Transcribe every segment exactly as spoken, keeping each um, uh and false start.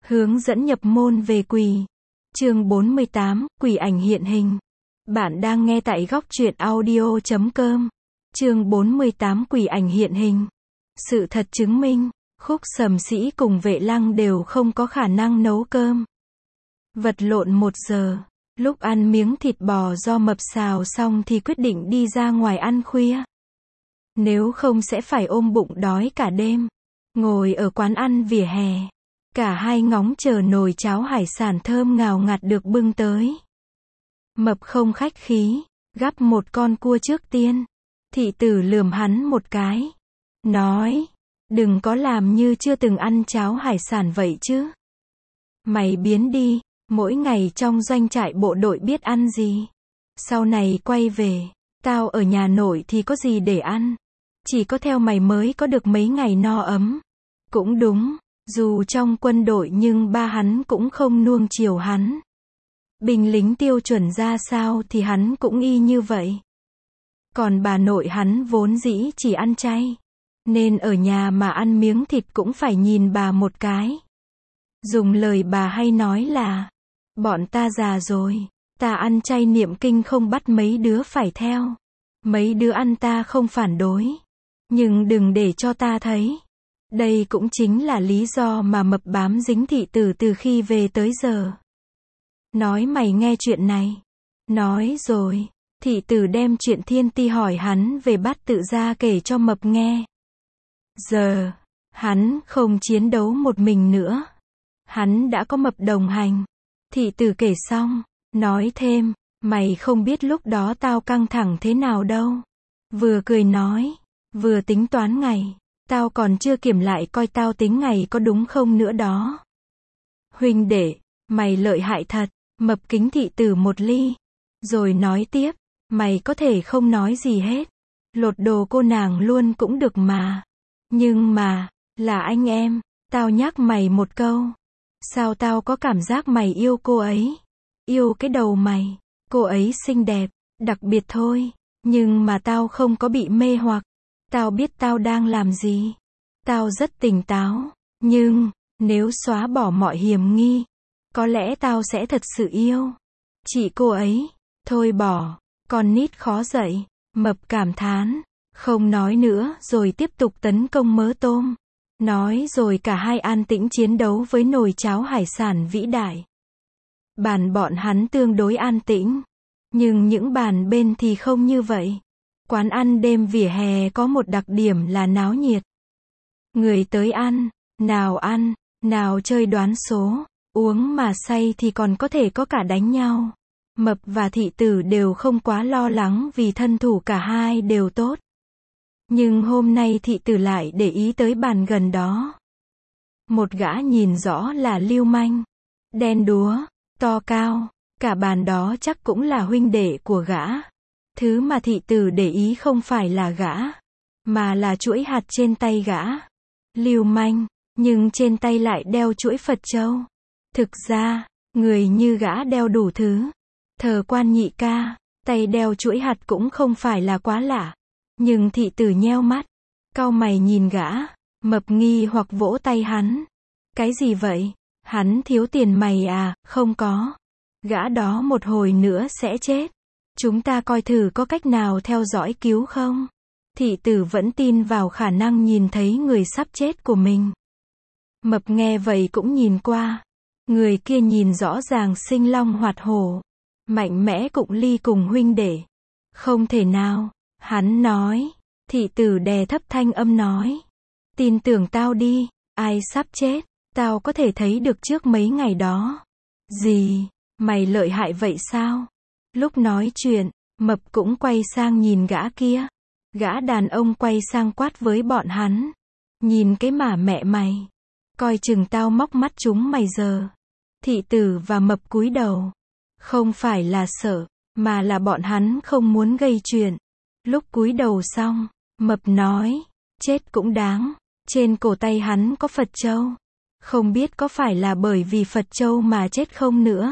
Hướng dẫn nhập môn về quỷ. Chương bốn mươi tám, quỷ ảnh hiện hình. Bạn đang nghe tại góc truyện audio chấm com. Chương bốn mươi tám, quỷ ảnh hiện hình. Sự thật chứng minh, Khúc Sầm Sĩ cùng Vệ Lăng đều không có khả năng nấu cơm. Vật lộn một giờ, lúc ăn miếng thịt bò do Mập xào xong thì quyết định đi ra ngoài ăn khuya. Nếu không sẽ phải ôm bụng đói cả đêm. Ngồi ở quán ăn vỉa hè, cả hai ngóng chờ nồi cháo hải sản thơm ngào ngạt được bưng tới. Mập không khách khí, gắp một con cua trước tiên. Thị tử lườm hắn một cái, nói, đừng có làm như chưa từng ăn cháo hải sản vậy chứ. Mày biến đi, mỗi ngày trong doanh trại bộ đội biết ăn gì. Sau này quay về, tao ở nhà nội thì có gì để ăn. Chỉ có theo mày mới có được mấy ngày no ấm. Cũng đúng, dù trong quân đội nhưng ba hắn cũng không nuông chiều hắn. Binh lính tiêu chuẩn ra sao thì hắn cũng y như vậy. Còn bà nội hắn vốn dĩ chỉ ăn chay, nên ở nhà mà ăn miếng thịt cũng phải nhìn bà một cái. Dùng lời bà hay nói là, bọn ta già rồi, ta ăn chay niệm kinh không bắt mấy đứa phải theo. Mấy đứa ăn ta không phản đối, nhưng đừng để cho ta thấy. Đây cũng chính là lý do mà Mập bám dính thị tử từ khi về tới giờ. Nói mày nghe chuyện này. Nói rồi, thị tử đem chuyện thiên ti hỏi hắn về Bát Tự ra kể cho Mập nghe. Giờ, hắn không chiến đấu một mình nữa. Hắn đã có Mập đồng hành. Thị tử kể xong, nói thêm, mày không biết lúc đó tao căng thẳng thế nào đâu. Vừa cười nói, vừa tính toán ngày. Tao còn chưa kiểm lại coi tao tính ngày có đúng không nữa đó. Huynh đệ, mày lợi hại thật. Mập kính thị tử một ly. Rồi nói tiếp, mày có thể không nói gì hết. Lột đồ cô nàng luôn cũng được mà. Nhưng mà, là anh em, tao nhắc mày một câu. Sao tao có cảm giác mày yêu cô ấy? Yêu cái đầu mày. Cô ấy xinh đẹp, đặc biệt thôi. Nhưng mà tao không có bị mê hoặc. Tao biết tao đang làm gì. Tao rất tỉnh táo. Nhưng, nếu xóa bỏ mọi hiểm nghi, có lẽ tao sẽ thật sự yêu chị cô ấy. Thôi bỏ, con nít khó dạy. Mập cảm thán, không nói nữa rồi tiếp tục tấn công mớ tôm. Nói rồi cả hai an tĩnh chiến đấu với nồi cháo hải sản vĩ đại. Bàn bọn hắn tương đối an tĩnh. Nhưng những bàn bên thì không như vậy. Quán ăn đêm vỉa hè có một đặc điểm là náo nhiệt. Người tới ăn, nào ăn, nào chơi đoán số, uống mà say thì còn có thể có cả đánh nhau. Mập và thị tử đều không quá lo lắng vì thân thủ cả hai đều tốt. Nhưng hôm nay thị tử lại để ý tới bàn gần đó. Một gã nhìn rõ là lưu manh, đen đúa, to cao, cả bàn đó chắc cũng là huynh đệ của gã. Thứ mà thị tử để ý không phải là gã, mà là chuỗi hạt trên tay gã. Lưu manh, nhưng trên tay lại đeo chuỗi Phật châu. Thực ra, người như gã đeo đủ thứ. Thờ quan nhị ca, tay đeo chuỗi hạt cũng không phải là quá lạ. Nhưng thị tử nheo mắt, cau mày nhìn gã. Mập nghi hoặc vỗ tay hắn. Cái gì vậy? Hắn thiếu tiền mày à? Không có. Gã đó một hồi nữa sẽ chết. Chúng ta coi thử có cách nào theo dõi cứu không? Thị tử vẫn tin vào khả năng nhìn thấy người sắp chết của mình. Mập nghe vậy cũng nhìn qua. Người kia nhìn rõ ràng sinh long hoạt hổ. Mạnh mẽ cụng ly cùng huynh đệ. Không thể nào. Hắn nói. Thị tử đè thấp thanh âm nói. Tin tưởng tao đi. Ai sắp chết, tao có thể thấy được trước mấy ngày đó. Gì? Mày lợi hại vậy sao? Lúc nói chuyện, Mập cũng quay sang nhìn gã kia. Gã đàn ông quay sang quát với bọn hắn. Nhìn cái mà mẹ mày. Coi chừng tao móc mắt chúng mày giờ. Thị tử và Mập cúi đầu. Không phải là sợ, mà là bọn hắn không muốn gây chuyện. Lúc cúi đầu xong, Mập nói. Chết cũng đáng. Trên cổ tay hắn có Phật châu. Không biết có phải là bởi vì Phật châu mà chết không nữa.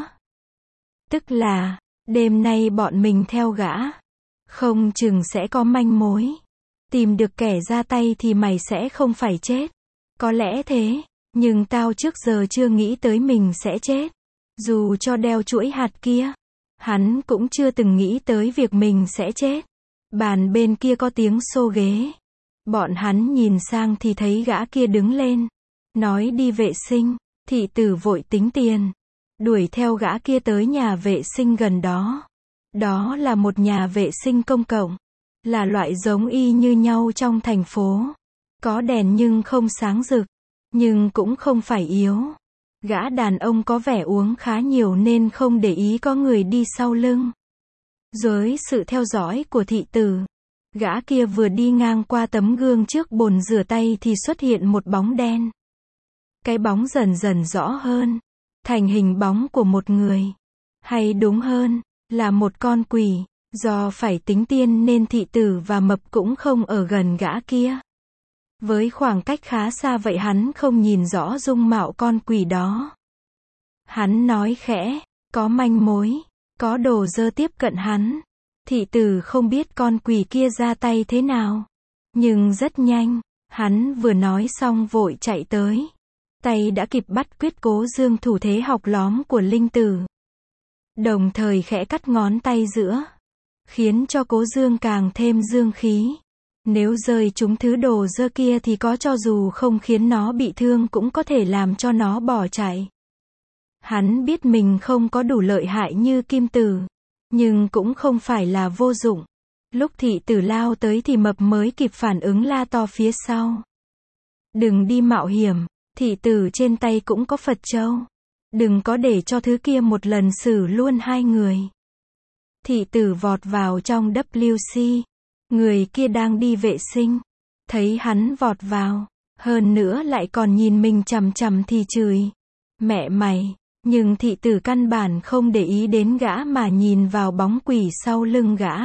Tức là, đêm nay bọn mình theo gã. Không chừng sẽ có manh mối. Tìm được kẻ ra tay thì mày sẽ không phải chết. Có lẽ thế, Nhưng tao trước giờ chưa nghĩ tới mình sẽ chết. Dù cho đeo chuỗi hạt kia, hắn cũng chưa từng nghĩ tới việc mình sẽ chết. Bàn bên kia có tiếng xô ghế. Bọn hắn nhìn sang thì thấy gã kia đứng lên, nói đi vệ sinh. Thị tử vội tính tiền, đuổi theo gã kia tới nhà vệ sinh gần đó. Đó là một nhà vệ sinh công cộng, là loại giống y như nhau trong thành phố. Có đèn nhưng không sáng rực, nhưng cũng không phải yếu. Gã đàn ông có vẻ uống khá nhiều nên không để ý có người đi sau lưng. Dưới sự theo dõi của thị tử, gã kia vừa đi ngang qua tấm gương trước bồn rửa tay thì xuất hiện một bóng đen. Cái bóng dần dần rõ hơn, thành hình bóng của một người. Hay đúng hơn, là một con quỷ. Do phải tính tiên nên thị tử và mập cũng không ở gần gã kia. Với khoảng cách khá xa vậy hắn không nhìn rõ dung mạo con quỷ đó. Hắn nói khẽ, có manh mối, có đồ dơ tiếp cận hắn. Thị tử không biết con quỷ kia ra tay thế nào. Nhưng rất nhanh, hắn vừa nói xong vội chạy tới. Tay đã kịp bắt quyết Cố Dương thủ thế học lóm của linh tử. Đồng thời khẽ cắt ngón tay giữa, khiến cho Cố Dương càng thêm dương khí. Nếu rơi trúng thứ đồ dơ kia thì có cho dù không khiến nó bị thương cũng có thể làm cho nó bỏ chạy. Hắn biết mình không có đủ lợi hại như Kim Tử, nhưng cũng không phải là vô dụng. Lúc thị tử lao tới thì mập mới kịp phản ứng la to phía sau. Đừng đi mạo hiểm, thị tử trên tay cũng có Phật châu. Đừng có để cho thứ kia một lần xử luôn hai người. Thị tử vọt vào trong W C. Người kia đang đi vệ sinh. Thấy hắn vọt vào, hơn nữa lại còn nhìn mình chằm chằm thì chửi. Mẹ mày, nhưng thị tử căn bản không để ý đến gã mà nhìn vào bóng quỷ sau lưng gã.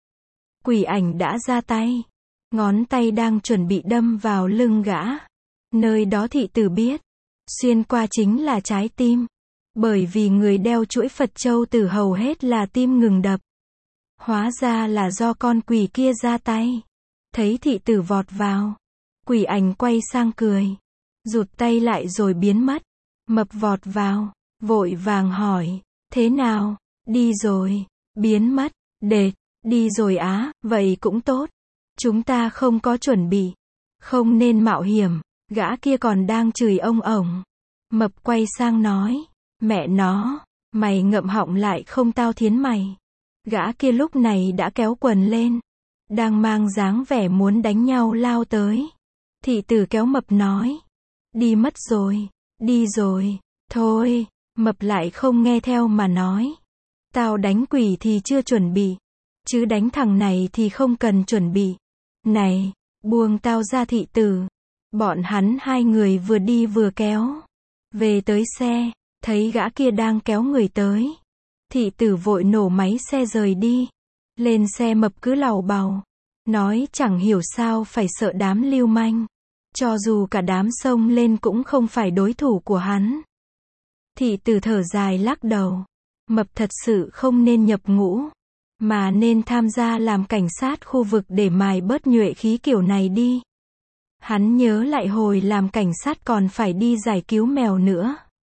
Quỷ ảnh đã ra tay. Ngón tay đang chuẩn bị đâm vào lưng gã. Nơi đó thị tử biết, xuyên qua chính là trái tim. Bởi vì người đeo chuỗi Phật châu tử hầu hết là tim ngừng đập. Hóa ra là do con quỷ kia ra tay. Thấy thị tử vọt vào, quỷ ảnh quay sang cười, rụt tay lại rồi biến mất. Mập vọt vào, vội vàng hỏi, thế nào, đi rồi, biến mất, đệt, đi rồi á, vậy cũng tốt. Chúng ta không có chuẩn bị, không nên mạo hiểm. Gã kia còn đang chửi ông ổng. Mập quay sang nói, mẹ nó, mày ngậm họng lại không tao thiến mày. Gã kia lúc này đã kéo quần lên, đang mang dáng vẻ muốn đánh nhau lao tới. Thị tử kéo mập nói, đi mất rồi, đi rồi, thôi. Mập lại không nghe theo mà nói, tao đánh quỷ thì chưa chuẩn bị, chứ đánh thằng này thì không cần chuẩn bị. Này, buông tao ra. Thị tử. Bọn hắn hai người vừa đi vừa kéo về tới xe, thấy gã kia đang kéo người tới. Thị tử vội nổ máy xe rời đi. Lên xe mập cứ làu bàu, nói chẳng hiểu sao phải sợ đám lưu manh. Cho dù cả đám xông lên cũng không phải đối thủ của hắn. Thị tử thở dài lắc đầu. Mập thật sự không nên nhập ngũ, mà nên tham gia làm cảnh sát khu vực để mài bớt nhuệ khí kiểu này đi. Hắn nhớ lại hồi làm cảnh sát còn phải đi giải cứu mèo nữa.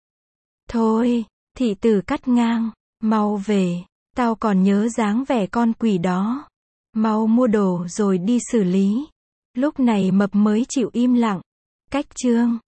Thôi, thị tử cắt ngang, mau về, tao còn nhớ dáng vẻ con quỷ đó. Mau mua đồ rồi đi xử lý. Lúc này mập mới chịu im lặng. Cách chương